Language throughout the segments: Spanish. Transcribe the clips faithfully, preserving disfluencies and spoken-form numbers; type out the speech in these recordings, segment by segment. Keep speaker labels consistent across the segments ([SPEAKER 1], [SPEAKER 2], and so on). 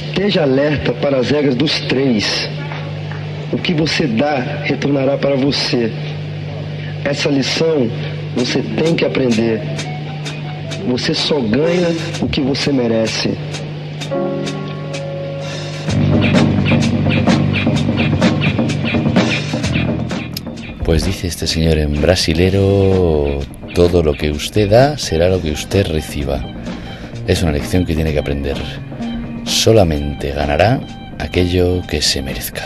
[SPEAKER 1] Esteja alerta para as regras dos três. O que você dá retornará para você. Essa lição você tem que aprender. Você só ganha o que você merece.
[SPEAKER 2] Pues dice este señor en brasilero: todo lo que usted da será lo que usted reciba. Es una lección que tiene que aprender. Solamente ganará aquello que se merezca.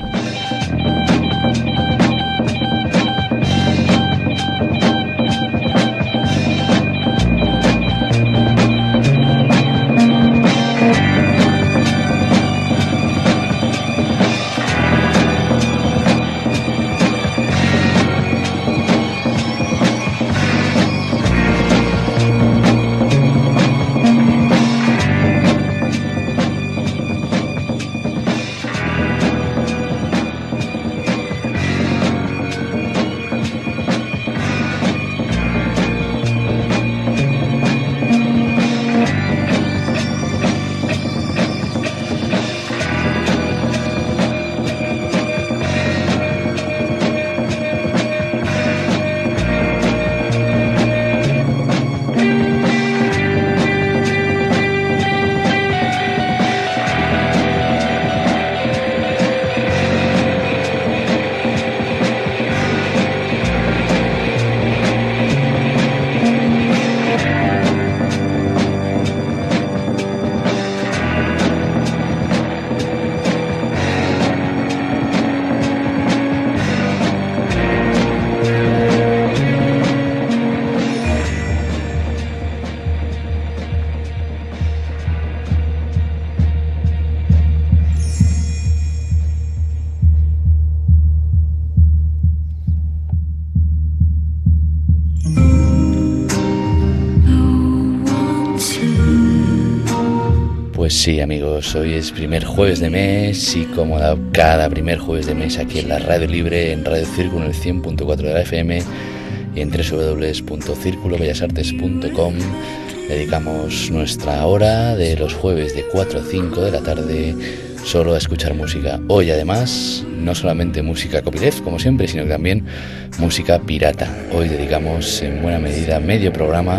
[SPEAKER 2] Pues sí, amigos, hoy es primer jueves de mes y como cada primer jueves de mes aquí en la Radio Libre, en Radio Círculo, en el cien punto cuatro de la F M y en doble u doble u doble u punto círculo bellas artes punto com, dedicamos nuestra hora de los jueves de cuatro a cinco de la tarde solo a escuchar música. Hoy además, no solamente música copyleft, como siempre, sino que también música pirata. Hoy dedicamos en buena medida medio programa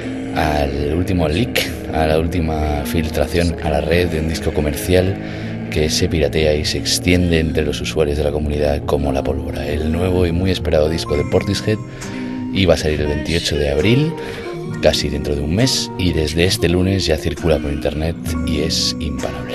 [SPEAKER 2] al último leak, a la última filtración a la red de un disco comercial que se piratea y se extiende entre los usuarios de la comunidad como la pólvora. El nuevo y muy esperado disco de Portishead iba a salir el veintiocho de abril, casi dentro de un mes, y desde este lunes ya circula por internet y es imparable.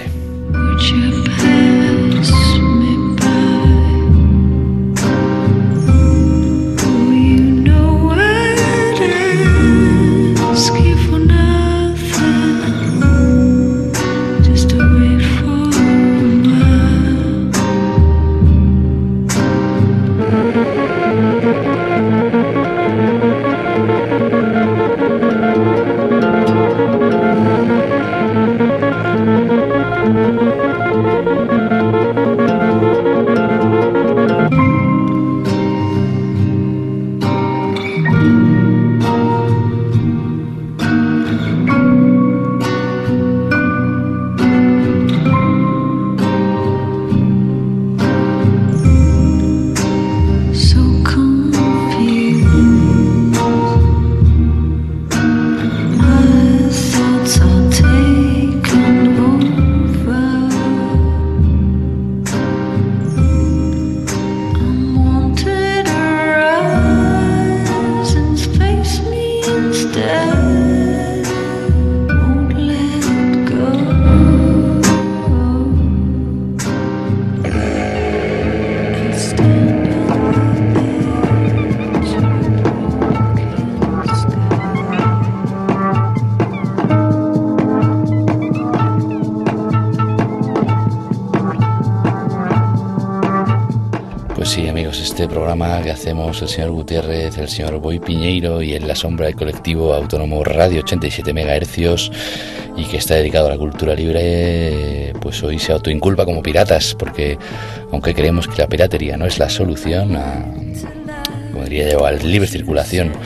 [SPEAKER 2] Este programa que hacemos el señor Gutiérrez, el señor Boy Piñeiro y en la sombra del colectivo autónomo Radio ochenta y siete megahercios y que está dedicado a la cultura libre, pues hoy se autoinculpa como piratas, porque aunque creemos que la piratería no es la solución a, como diría yo, a la libre circulación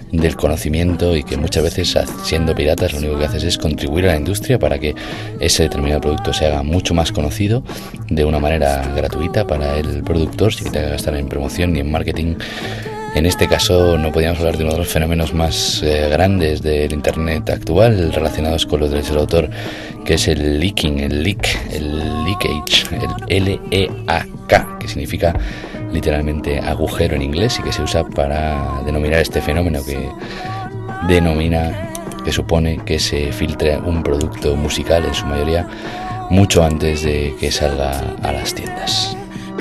[SPEAKER 2] del conocimiento y que muchas veces, siendo piratas, lo único que haces es contribuir a la industria para que ese determinado producto se haga mucho más conocido de una manera gratuita para el productor, sin que tenga que gastar en promoción ni en marketing. En este caso no podíamos hablar de uno de los fenómenos más eh, grandes del Internet actual relacionados con los derechos de autor, que es el leaking, el leak, el leakage, el L E A K, que significa literalmente agujero en inglés y que se usa para denominar este fenómeno que denomina, que supone que se filtre un producto musical en su mayoría mucho antes de que salga a las tiendas.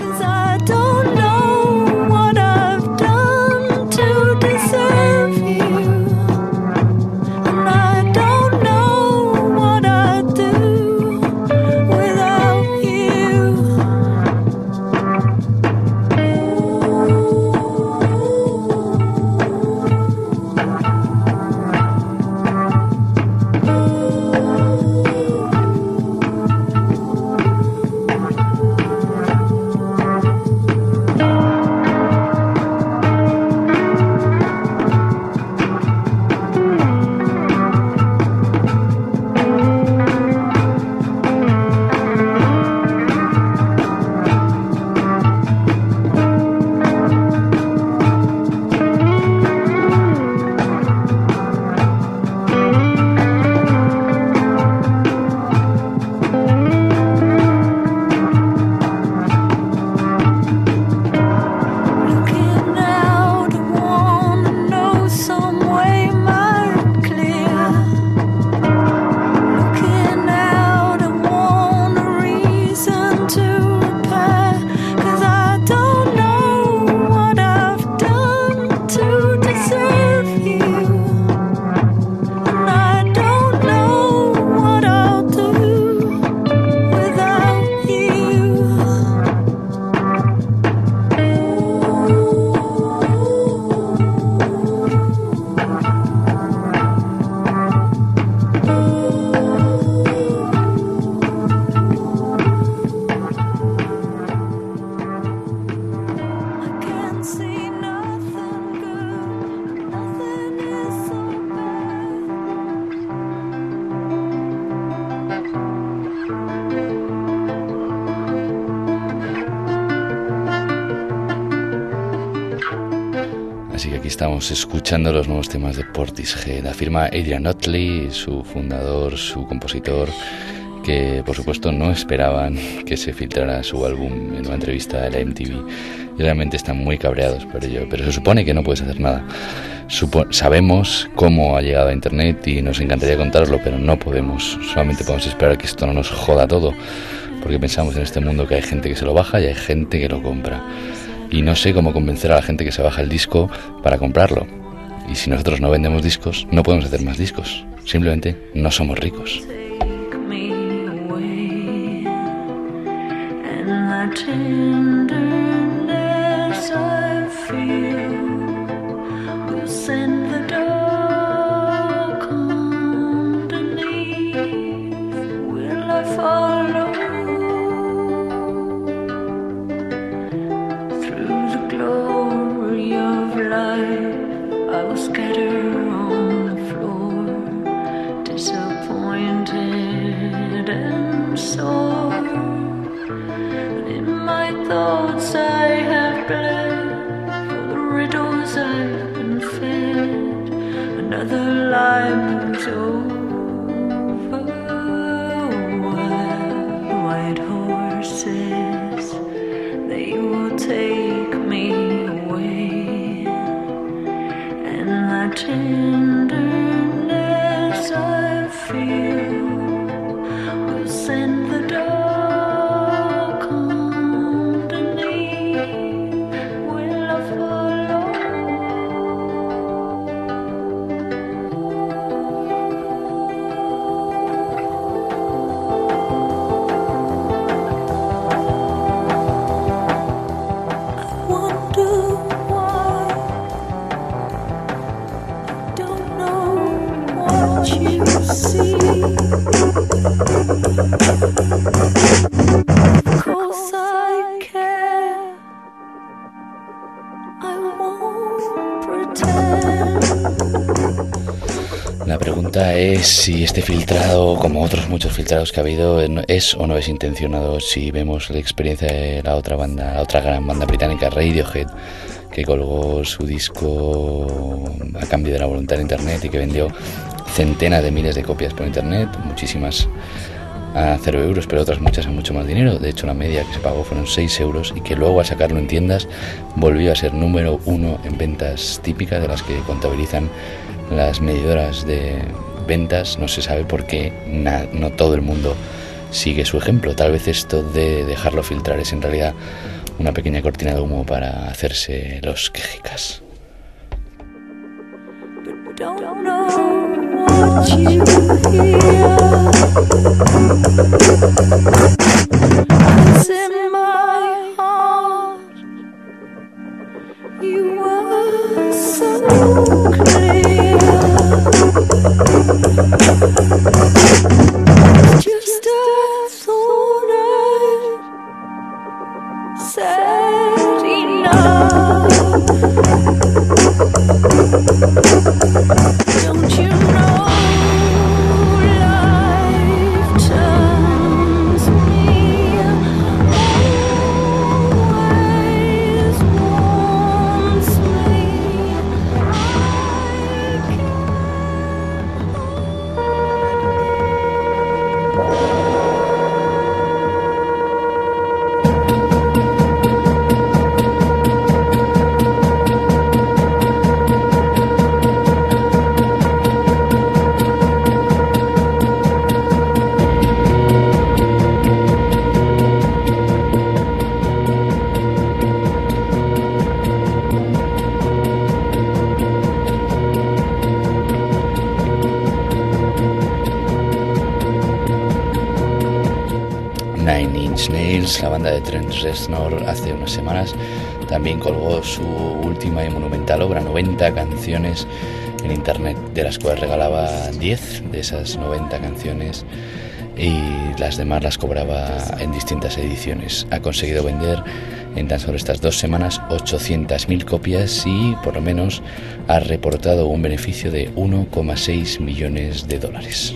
[SPEAKER 2] Así que aquí estamos escuchando los nuevos temas de Portishead. Afirma Adrian Otley, su fundador, su compositor, que por supuesto no esperaban que se filtrara su álbum en una entrevista de la M T V. Y realmente están muy cabreados por ello, pero se supone que no puedes hacer nada. Supo- sabemos cómo ha llegado a Internet y nos encantaría contarlo, pero no podemos. Solamente podemos esperar que esto no nos joda todo, porque pensamos en este mundo que hay gente que se lo baja y hay gente que lo compra. Y no sé cómo convencer a la gente que se baja el disco para comprarlo. Y si nosotros no vendemos discos, no podemos hacer más discos. Simplemente no somos ricos.
[SPEAKER 3] I won't pretend
[SPEAKER 2] sé si este filtrado, como otros muchos filtrados que ha habido, es o no es intencionado. Si vemos la experiencia de la otra banda, la otra gran banda británica, Radiohead, que colgó su disco a cambio de la voluntad de internet y que vendió centenas de miles de copias por internet, muchísimas a cero euros, pero otras muchas a mucho más dinero. De hecho, la media que se pagó fueron seis euros y que luego, al sacarlo en tiendas, volvió a ser número uno en ventas típicas de las que contabilizan las medidoras de ventas. No se sabe por qué na, no todo el mundo sigue su ejemplo. Tal vez esto de dejarlo filtrar es en realidad una pequeña cortina de humo para hacerse los quejicas.
[SPEAKER 3] Don't know what you hear. It's in my heart. You were so clear. Just a thought I said enough. Don't you know life turns me always wants me. I can't.
[SPEAKER 2] Nine Inch Nails, la banda de Trent Reznor, hace unas semanas también colgó su última y monumental obra, noventa canciones en internet, de las cuales regalaba diez de esas noventa canciones y las demás las cobraba en distintas ediciones. Ha conseguido vender en tan solo estas dos semanas ochocientas mil copias y por lo menos ha reportado un beneficio de uno coma seis millones de dólares.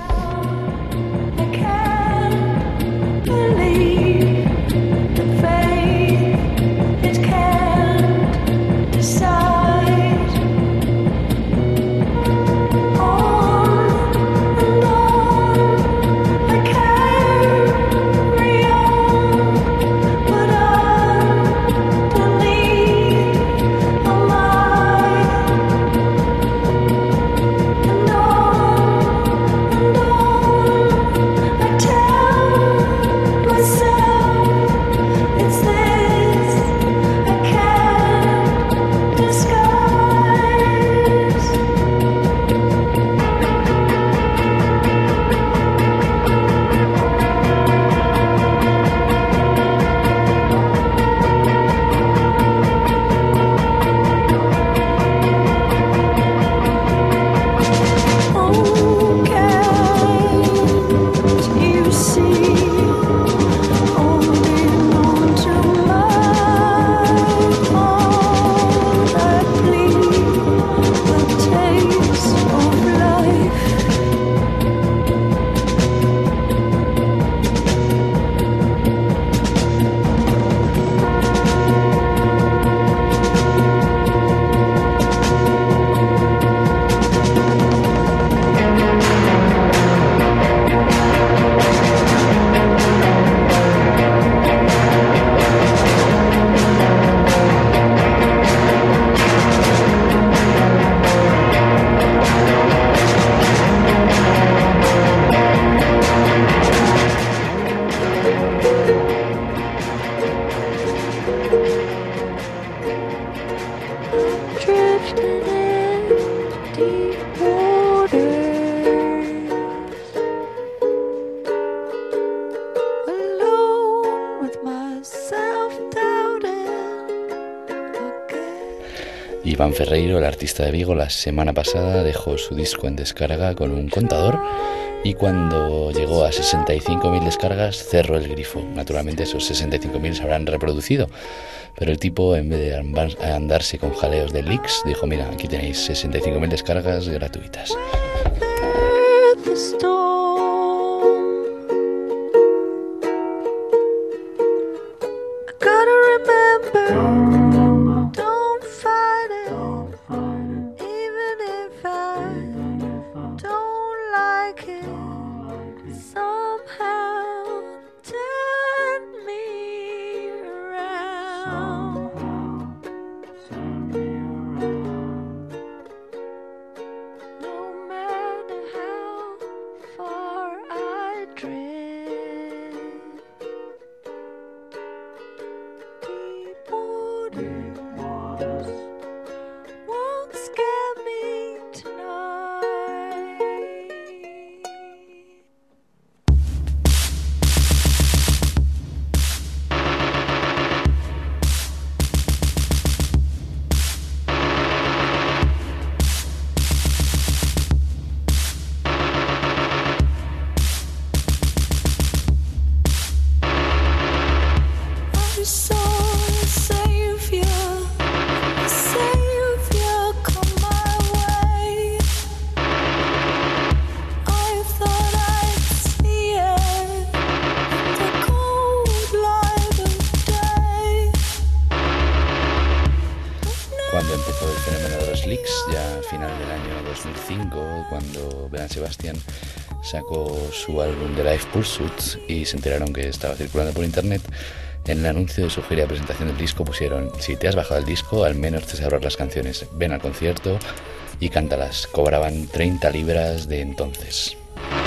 [SPEAKER 2] Iván Ferreiro, el artista de Vigo, la semana pasada dejó su disco en descarga con un contador y cuando llegó a sesenta y cinco mil descargas cerró el grifo. Naturalmente esos sesenta y cinco mil se habrán reproducido, pero el tipo, en vez de andarse con jaleos de leaks, dijo: mira, aquí tenéis sesenta y cinco mil descargas gratuitas. final del año dos mil cinco, cuando Bela Sebastian sacó su álbum The Life Pursuit y se enteraron que estaba circulando por internet. En el anuncio de su gira de presentación del disco pusieron: si te has bajado el disco, al menos te sabrás las canciones, ven al concierto y cántalas. Cobraban treinta libras de entonces.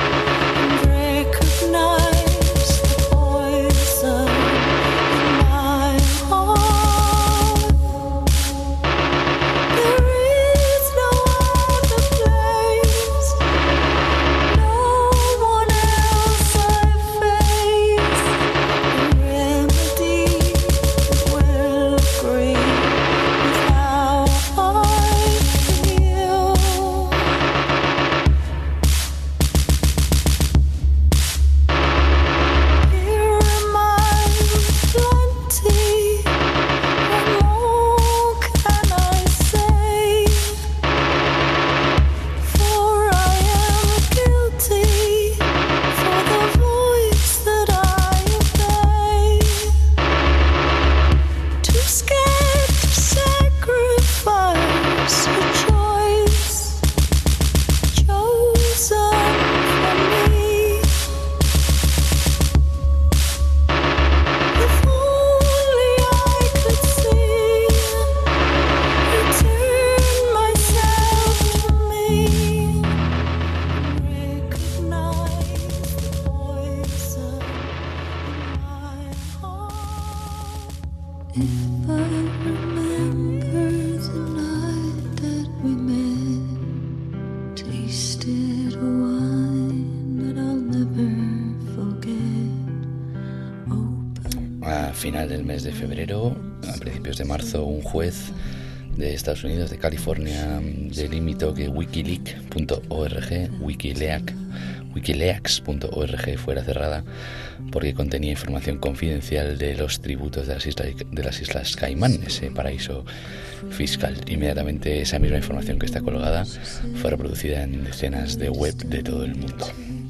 [SPEAKER 2] A final del mes de febrero, a principios de marzo, un juez de Estados Unidos, de California, delimitó que wikileaks punto org, Wikileaks, wikileaks punto org fuera cerrada porque contenía información confidencial de los tributos de las islas, de las Islas Caimán, ese paraíso fiscal. Inmediatamente esa misma información que está colgada fue reproducida en decenas de web de todo el mundo.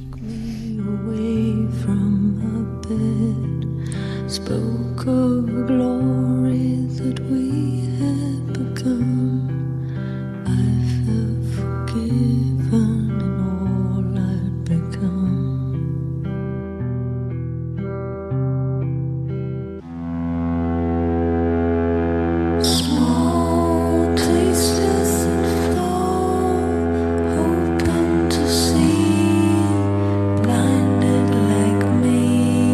[SPEAKER 3] Spoke of glory that we had become. I felt forgiven in all I'd become. Small tastes that flow, hoping to see, blinded like me.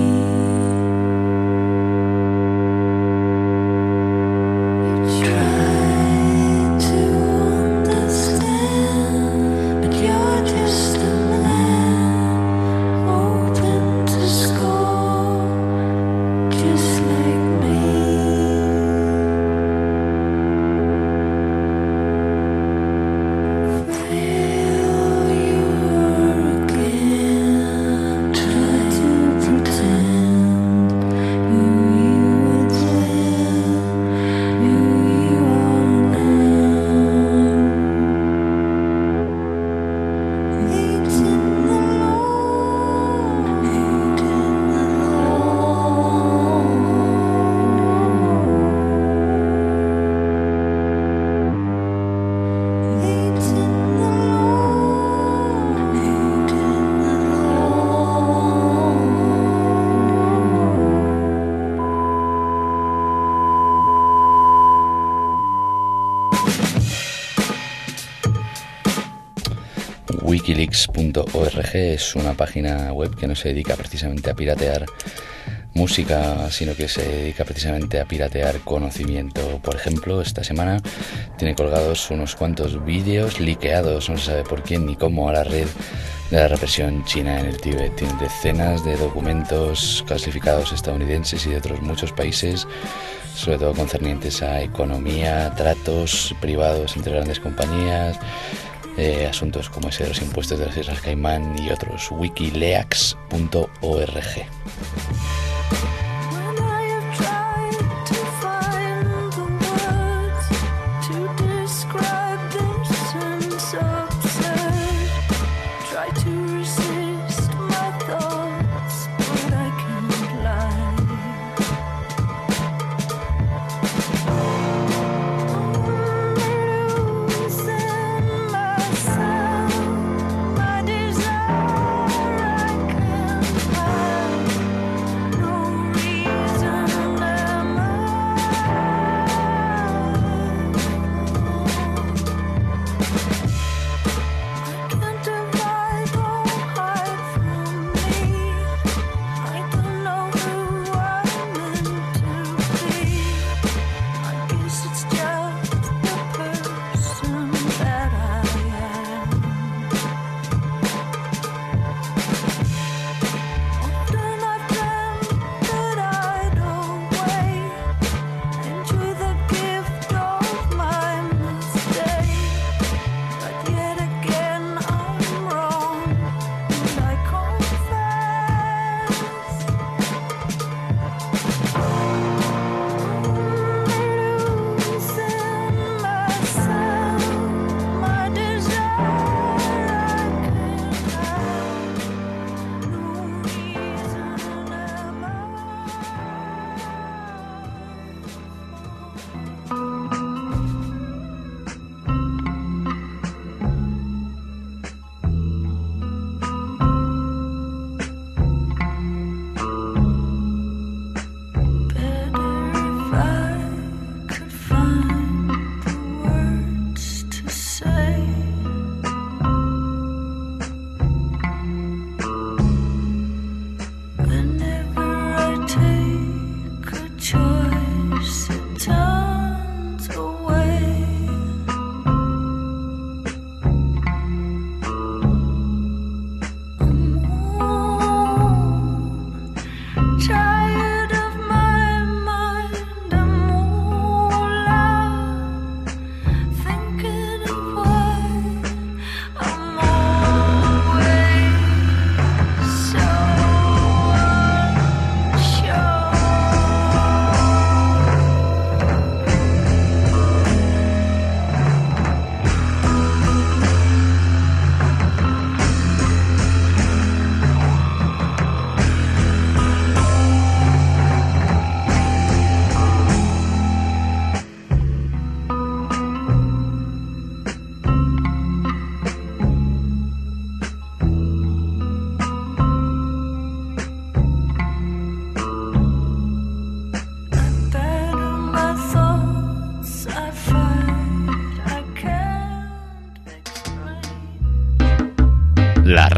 [SPEAKER 2] Wikileaks punto org es una página web que no se dedica precisamente a piratear música, sino que se dedica precisamente a piratear conocimiento. Por ejemplo, esta semana tiene colgados unos cuantos vídeos liqueados, no se sabe por quién ni cómo, a la red de la represión china en el Tíbet. Tiene decenas de documentos clasificados estadounidenses y de otros muchos países, sobre todo concernientes a economía, tratos privados entre grandes compañías, Eh, asuntos como ese de los impuestos de las Islas Caimán y otros. Wikileaks punto org.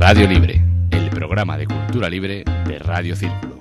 [SPEAKER 2] Radio Libre, el programa de cultura libre de Radio Círculo.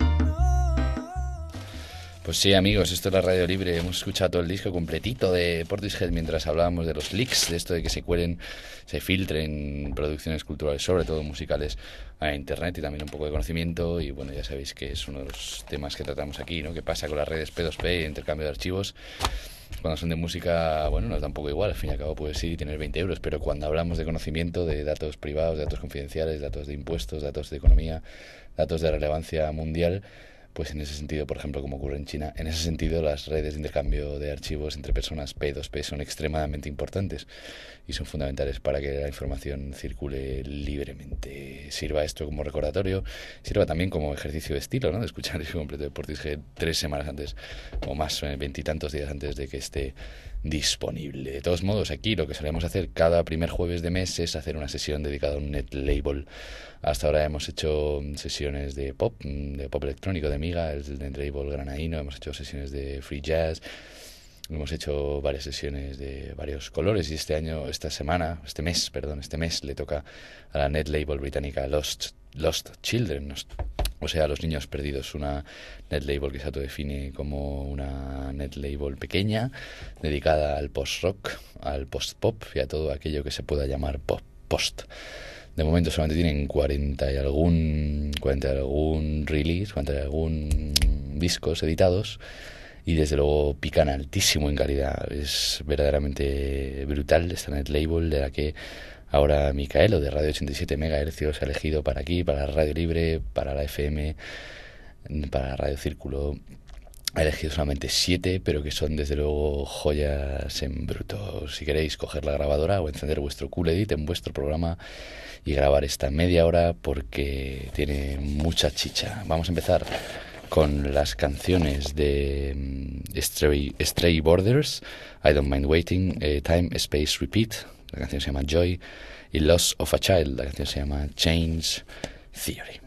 [SPEAKER 2] Pues sí, amigos, esto es la Radio Libre. Hemos escuchado todo el disco completito de Portishead mientras hablábamos de los leaks, de esto de que se cuelen, se filtren producciones culturales, sobre todo musicales, a internet, y también un poco de conocimiento. Y bueno, ya sabéis que es uno de los temas que tratamos aquí, ¿no? ¿Qué pasa con las redes P dos P y intercambio de archivos? Cuando son de música, bueno, nos da un poco igual, al fin y al cabo puedes ir y tener veinte euros, pero cuando hablamos de conocimiento, de datos privados, de datos confidenciales, datos de impuestos, datos de economía, datos de relevancia mundial, pues en ese sentido, por ejemplo, como ocurre en China, en ese sentido las redes de intercambio de archivos entre personas P dos P son extremadamente importantes y son fundamentales para que la información circule libremente. Sirva esto como recordatorio, sirva también como ejercicio de estilo, ¿no? De escuchar el completo de Portishead tres semanas antes o más, veintitantos días antes de que esté disponible. De todos modos, aquí lo que solemos hacer cada primer jueves de mes es hacer una sesión dedicada a un net label. Hasta ahora hemos hecho sesiones de pop, de pop electrónico de Miga, el net label granaíno, hemos hecho sesiones de free jazz, hemos hecho varias sesiones de varios colores, y este año, esta semana, este mes, perdón, este mes le toca a la net label británica Lost, Lost Children, o sea, Los Niños Perdidos, una net label que se autodefine como una net label pequeña, dedicada al post-rock, al post-pop y a todo aquello que se pueda llamar pop, post. De momento solamente tienen cuarenta y algún, cuarenta y algún release, cuarenta y algún discos editados, y desde luego pican altísimo en calidad. Es verdaderamente brutal esta net label, de la que ahora Micaelo de Radio ochenta y siete megahercios ha elegido para aquí, para la Radio Libre, para la F M, para Radio Círculo. Ha elegido solamente siete, pero que son desde luego joyas en bruto. Si queréis coger la grabadora o encender vuestro Cool Edit en vuestro programa y grabar esta media hora, porque tiene mucha chicha. Vamos a empezar con las canciones de um, Stray, Stray Borders, I Don't Mind Waiting, eh, Time, Space, Repeat, la canción se llama Joy, y Loss of a Child, la canción se llama Change Theory.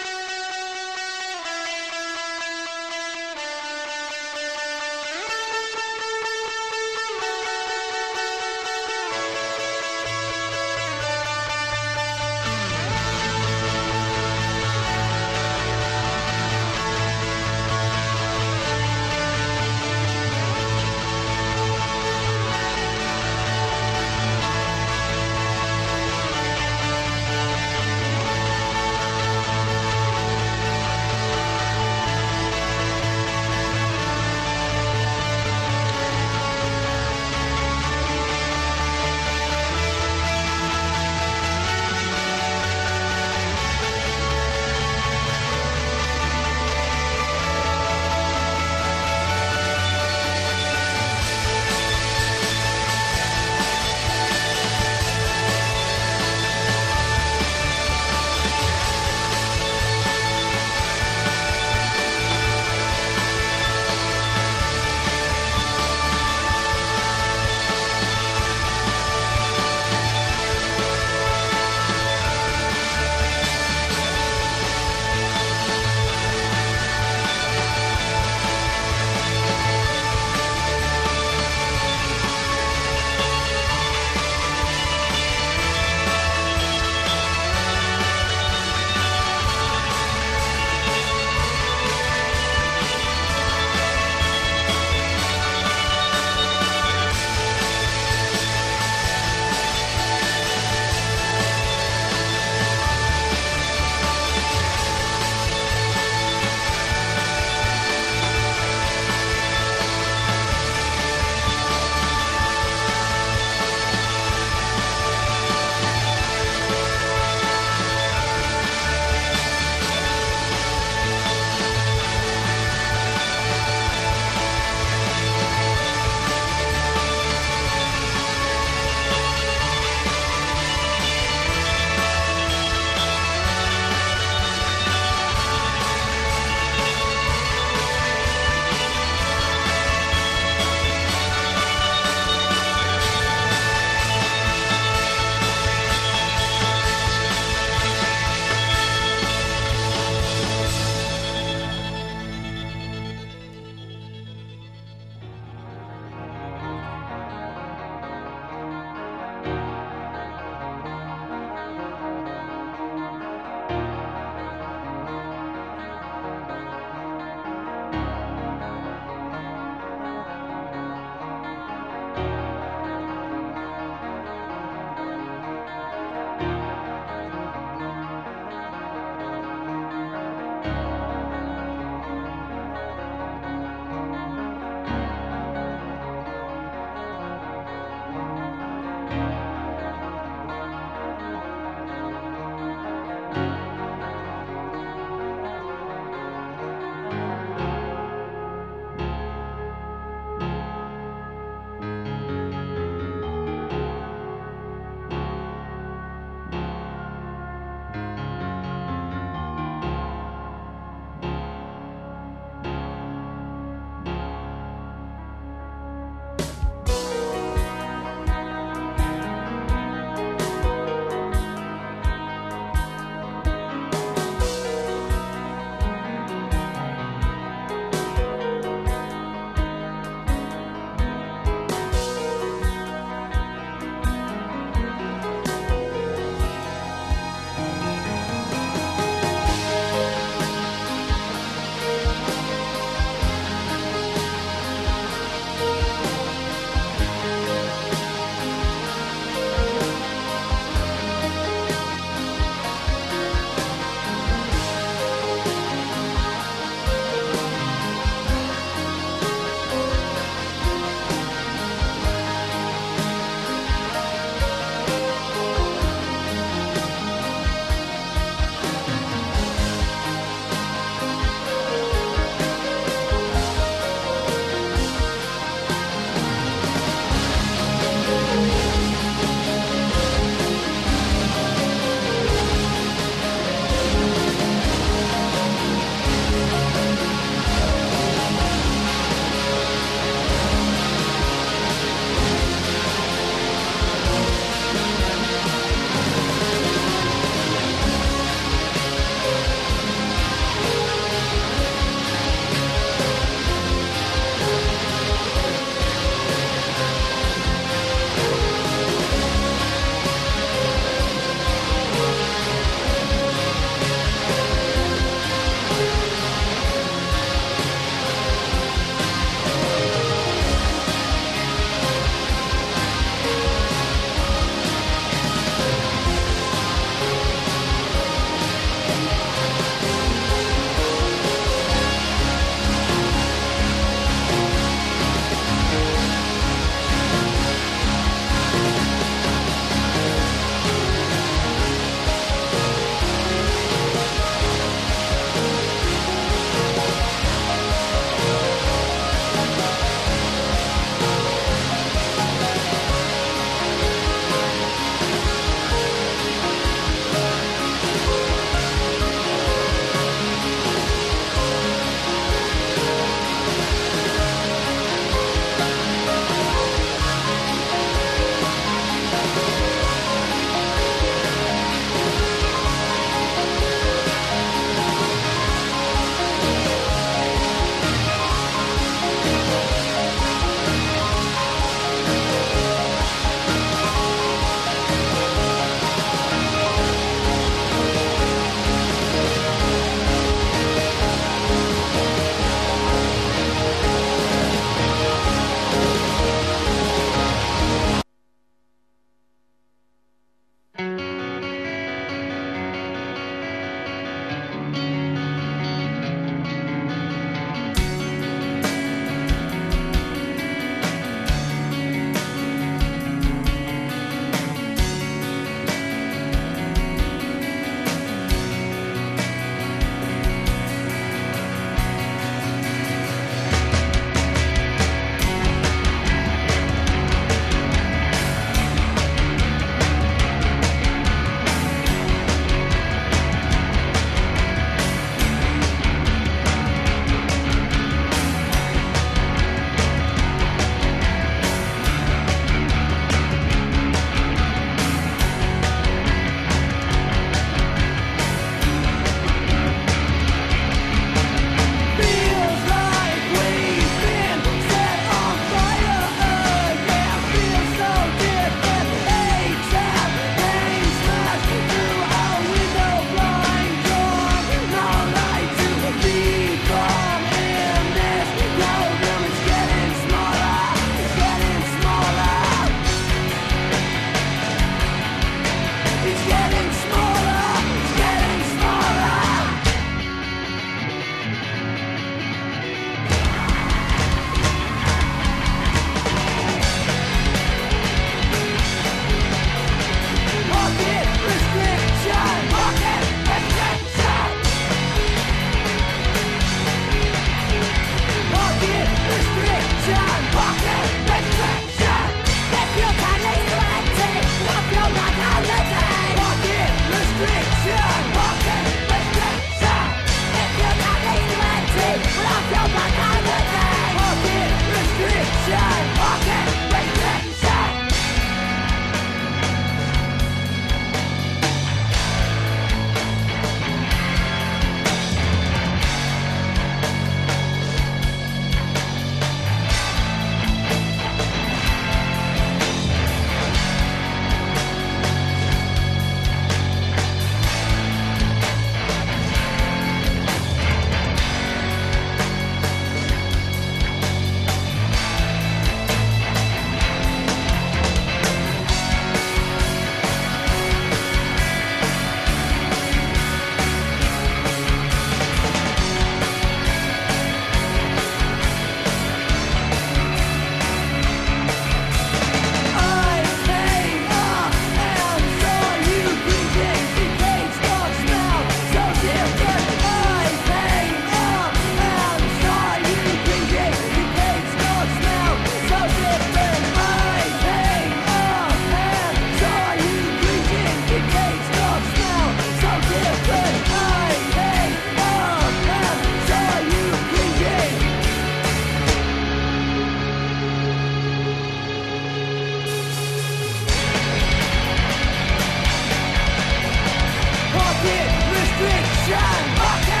[SPEAKER 4] can, I can.